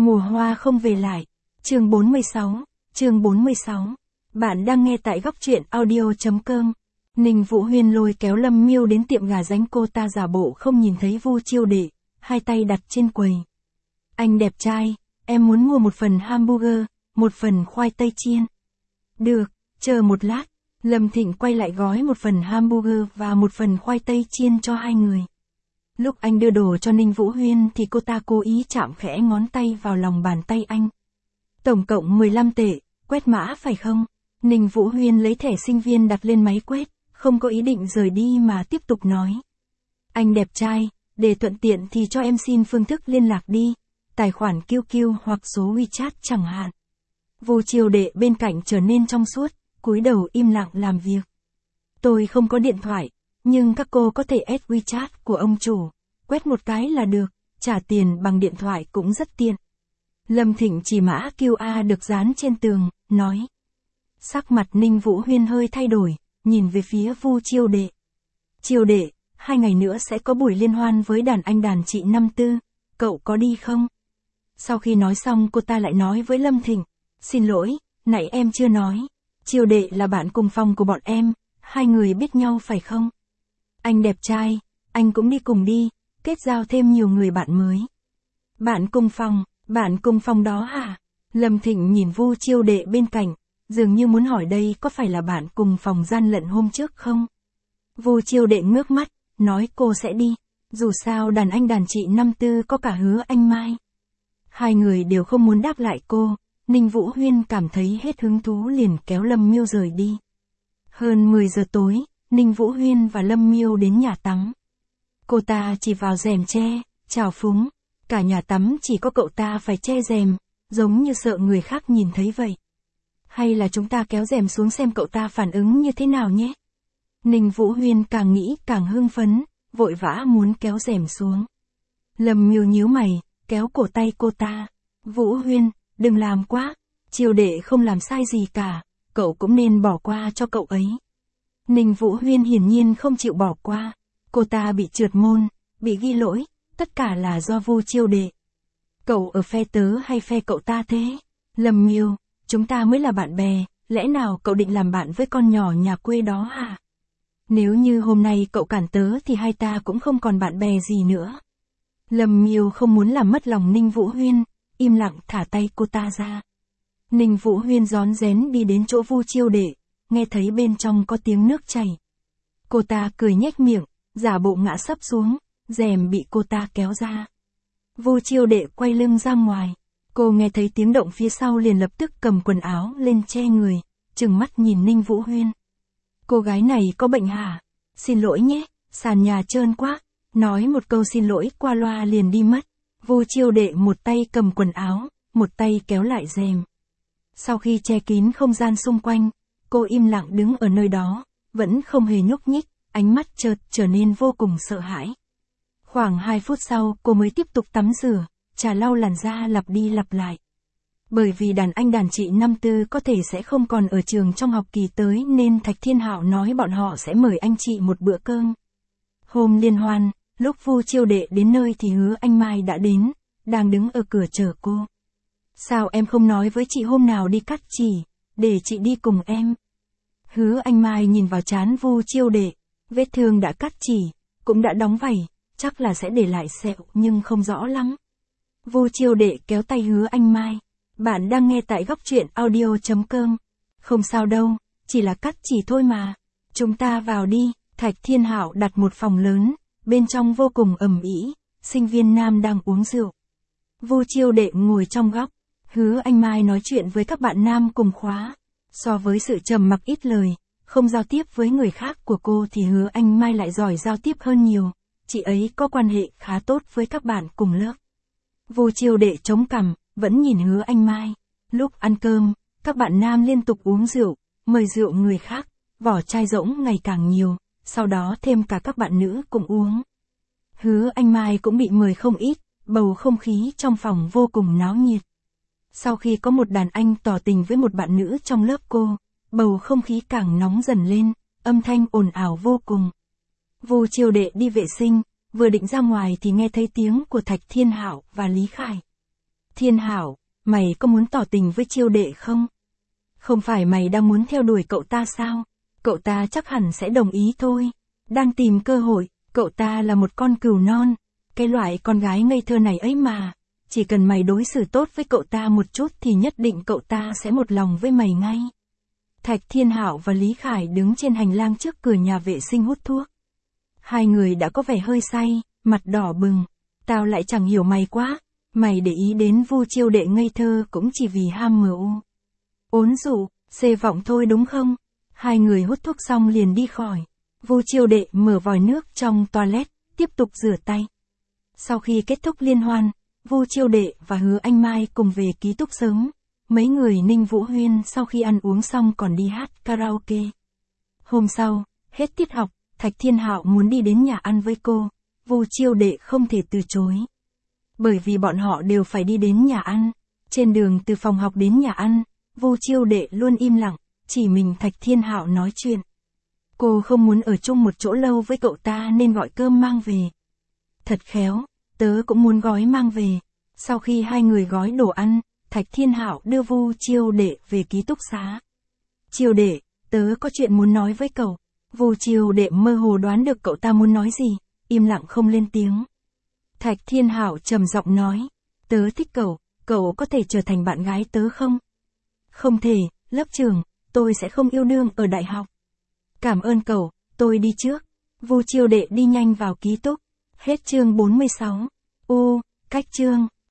Mùa hoa không về lại. Chương 46. Bạn đang nghe tại góc truyện audio.com. Ninh Vũ Huyên lôi kéo Lâm Miêu đến tiệm gà rán, cô ta giả bộ không nhìn thấy Vu Chiêu Đệ, hai tay đặt trên quầy. Anh đẹp trai, em muốn mua một phần hamburger, một phần khoai tây chiên. Được, chờ một lát. Lâm Thịnh quay lại gói một phần hamburger và một phần khoai tây chiên cho hai người. Lúc anh đưa đồ cho Ninh Vũ Huyên thì cô ta cố ý chạm khẽ ngón tay vào lòng bàn tay anh. Tổng cộng 15 tệ, quét mã phải không? Ninh Vũ Huyên lấy thẻ sinh viên đặt lên máy quét, không có ý định rời đi mà tiếp tục nói. Anh đẹp trai, để thuận tiện thì cho em xin phương thức liên lạc đi, tài khoản QQ hoặc số WeChat chẳng hạn. Vu Chiêu Đệ bên cạnh trở nên trong suốt, cúi đầu im lặng làm việc. Tôi không có điện thoại, nhưng các cô có thể add WeChat của ông chủ, quét một cái là được, trả tiền bằng điện thoại cũng rất tiện. Lâm Thịnh chỉ mã QR được dán trên tường, nói. Sắc mặt Ninh Vũ Huyên hơi thay đổi, nhìn về phía Vu Chiêu Đệ. Chiêu Đệ, 2 ngày nữa sẽ có buổi liên hoan với đàn anh đàn chị năm tư, cậu có đi không? Sau khi nói xong cô ta lại nói với Lâm Thịnh. Xin lỗi, nãy em chưa nói. Chiêu Đệ là bạn cùng phòng của bọn em, hai người biết nhau phải không? Anh đẹp trai, anh cũng đi cùng đi, kết giao thêm nhiều người bạn mới. Bạn cùng phòng đó hả? Lâm Thịnh nhìn Vu Chiêu Đệ bên cạnh, dường như muốn hỏi đây có phải là bạn cùng phòng gian lận hôm trước không? Vu Chiêu Đệ ngước mắt, nói cô sẽ đi, dù sao đàn anh đàn chị năm tư có cả Hứa Anh Mai. Hai người đều không muốn đáp lại cô, Ninh Vũ Huyên cảm thấy hết hứng thú liền kéo Lâm Miêu rời đi. Hơn 10 giờ tối, Ninh Vũ Huyên và Lâm Miêu đến nhà tắm. Cô ta chỉ vào rèm che, chào phúng, cả nhà tắm chỉ có cậu ta phải che rèm, giống như sợ người khác nhìn thấy vậy. Hay là chúng ta kéo rèm xuống xem cậu ta phản ứng như thế nào nhé? Ninh Vũ Huyên càng nghĩ càng hưng phấn, vội vã muốn kéo rèm xuống. Lâm Miêu nhíu mày, kéo cổ tay cô ta. Vũ Huyên, đừng làm quá, Chiêu Đệ không làm sai gì cả, cậu cũng nên bỏ qua cho cậu ấy. Ninh Vũ Huyên hiển nhiên không chịu bỏ qua, cô ta bị trượt môn, bị ghi lỗi, tất cả là do Vu Chiêu Đệ. Cậu ở phe tớ hay phe cậu ta thế? Lâm Miêu, chúng ta mới là bạn bè, lẽ nào cậu định làm bạn với con nhỏ nhà quê đó hả? Nếu như hôm nay cậu cản tớ thì hai ta cũng không còn bạn bè gì nữa. Lâm Miêu không muốn làm mất lòng Ninh Vũ Huyên, im lặng thả tay cô ta ra. Ninh Vũ Huyên rón rén đi đến chỗ Vu Chiêu Đệ, nghe thấy bên trong có tiếng nước chảy. Cô ta cười nhếch miệng, giả bộ ngã sấp xuống, rèm bị cô ta kéo ra. Vu Chiêu Đệ quay lưng ra ngoài, cô nghe thấy tiếng động phía sau liền lập tức cầm quần áo lên che người, trừng mắt nhìn Ninh Vũ Huyên. Cô gái này có bệnh hả? Xin lỗi nhé, sàn nhà trơn quá. Nói một câu xin lỗi qua loa liền đi mất. Vu Chiêu Đệ một tay cầm quần áo, một tay kéo lại rèm. Sau khi che kín không gian xung quanh, cô im lặng đứng ở nơi đó, vẫn không hề nhúc nhích, ánh mắt chợt trở nên vô cùng sợ hãi. Khoảng 2 phút sau cô mới tiếp tục tắm rửa, chà lau làn da lặp đi lặp lại. Bởi vì đàn anh đàn chị năm tư có thể sẽ không còn ở trường trong học kỳ tới nên Thạch Thiên Hạo nói bọn họ sẽ mời anh chị một bữa cơm. Hôm liên hoan, lúc Vu Chiêu Đệ đến nơi thì Hứa Anh Mai đã đến, đang đứng ở cửa chờ cô. Sao em không nói với chị hôm nào đi cắt chỉ, để chị đi cùng em? Hứa Anh Mai nhìn vào trán Vu Chiêu Đệ, vết thương đã cắt chỉ, cũng đã đóng vảy, chắc là sẽ để lại sẹo nhưng không rõ lắm. Vu Chiêu Đệ kéo tay Hứa Anh Mai. Bạn đang nghe tại góc truyện audio.com. Không sao đâu, chỉ là cắt chỉ thôi mà. Chúng ta vào đi. Thạch Thiên Hạo đặt một phòng lớn, bên trong vô cùng ầm ĩ, sinh viên nam đang uống rượu. Vu Chiêu Đệ ngồi trong góc, Hứa Anh Mai nói chuyện với các bạn nam cùng khóa. So với sự trầm mặc ít lời, không giao tiếp với người khác của cô thì Hứa Anh Mai lại giỏi giao tiếp hơn nhiều, chị ấy có quan hệ khá tốt với các bạn cùng lớp. Vu Chiêu Đệ chống cằm, vẫn nhìn Hứa Anh Mai. Lúc ăn cơm, các bạn nam liên tục uống rượu, mời rượu người khác, vỏ chai rỗng ngày càng nhiều, sau đó thêm cả các bạn nữ cùng uống. Hứa Anh Mai cũng bị mời không ít, bầu không khí trong phòng vô cùng náo nhiệt. Sau khi có một đàn anh tỏ tình với một bạn nữ trong lớp cô, bầu không khí càng nóng dần lên, âm thanh ồn ào vô cùng. Vu Chiêu Đệ đi vệ sinh, vừa định ra ngoài thì nghe thấy tiếng của Thạch Thiên Hạo và Lý Khải. Thiên Hảo, mày có muốn tỏ tình với Chiêu đệ không? Không phải mày đang muốn theo đuổi cậu ta sao? Cậu ta chắc hẳn sẽ đồng ý thôi. Đang tìm cơ hội, cậu ta là một con cừu non. Cái loại con gái ngây thơ này ấy mà. Chỉ cần mày đối xử tốt với cậu ta một chút thì nhất định cậu ta sẽ một lòng với mày ngay. Thạch Thiên Hạo và Lý Khải đứng trên hành lang trước cửa nhà vệ sinh hút thuốc. Hai người đã có vẻ hơi say, mặt đỏ bừng. Tao lại chẳng hiểu mày quá. Mày để ý đến Vu Chiêu đệ ngây thơ cũng chỉ vì ham mưu. Ốn dụ, xê vọng thôi đúng không? Hai người hút thuốc xong liền đi khỏi. Vu Chiêu đệ mở vòi nước trong toilet, tiếp tục rửa tay. Sau khi kết thúc liên hoan, Vu Chiêu đệ và Hứa Anh Mai cùng về ký túc sớm. Mấy người Ninh Vũ Huyên sau khi ăn uống xong còn đi hát karaoke. Hôm sau, hết tiết học, Thạch Thiên Hạo muốn đi đến nhà ăn với cô. Vu Chiêu đệ không thể từ chối. Bởi vì bọn họ đều phải đi đến nhà ăn. Trên đường từ phòng học đến nhà ăn, Vu Chiêu đệ luôn im lặng, chỉ mình Thạch Thiên Hạo nói chuyện. Cô không muốn ở chung một chỗ lâu với cậu ta nên gọi cơm mang về. Thật khéo, tớ cũng muốn gói mang về. Sau khi hai người gói đồ ăn, Thạch Thiên Hạo đưa Vu Chiêu đệ về ký túc xá. Chiêu đệ, tớ có chuyện muốn nói với cậu. Vu Chiêu đệ mơ hồ đoán được cậu ta muốn nói gì, im lặng không lên tiếng. Thạch Thiên Hạo trầm giọng nói, tớ thích cậu, cậu có thể trở thành bạn gái tớ không? Không thể, lớp trưởng, tôi sẽ không yêu đương ở đại học. Cảm ơn cậu, tôi đi trước. Vu Chiêu đệ đi nhanh vào ký túc. Hết chương 46. Cách chương.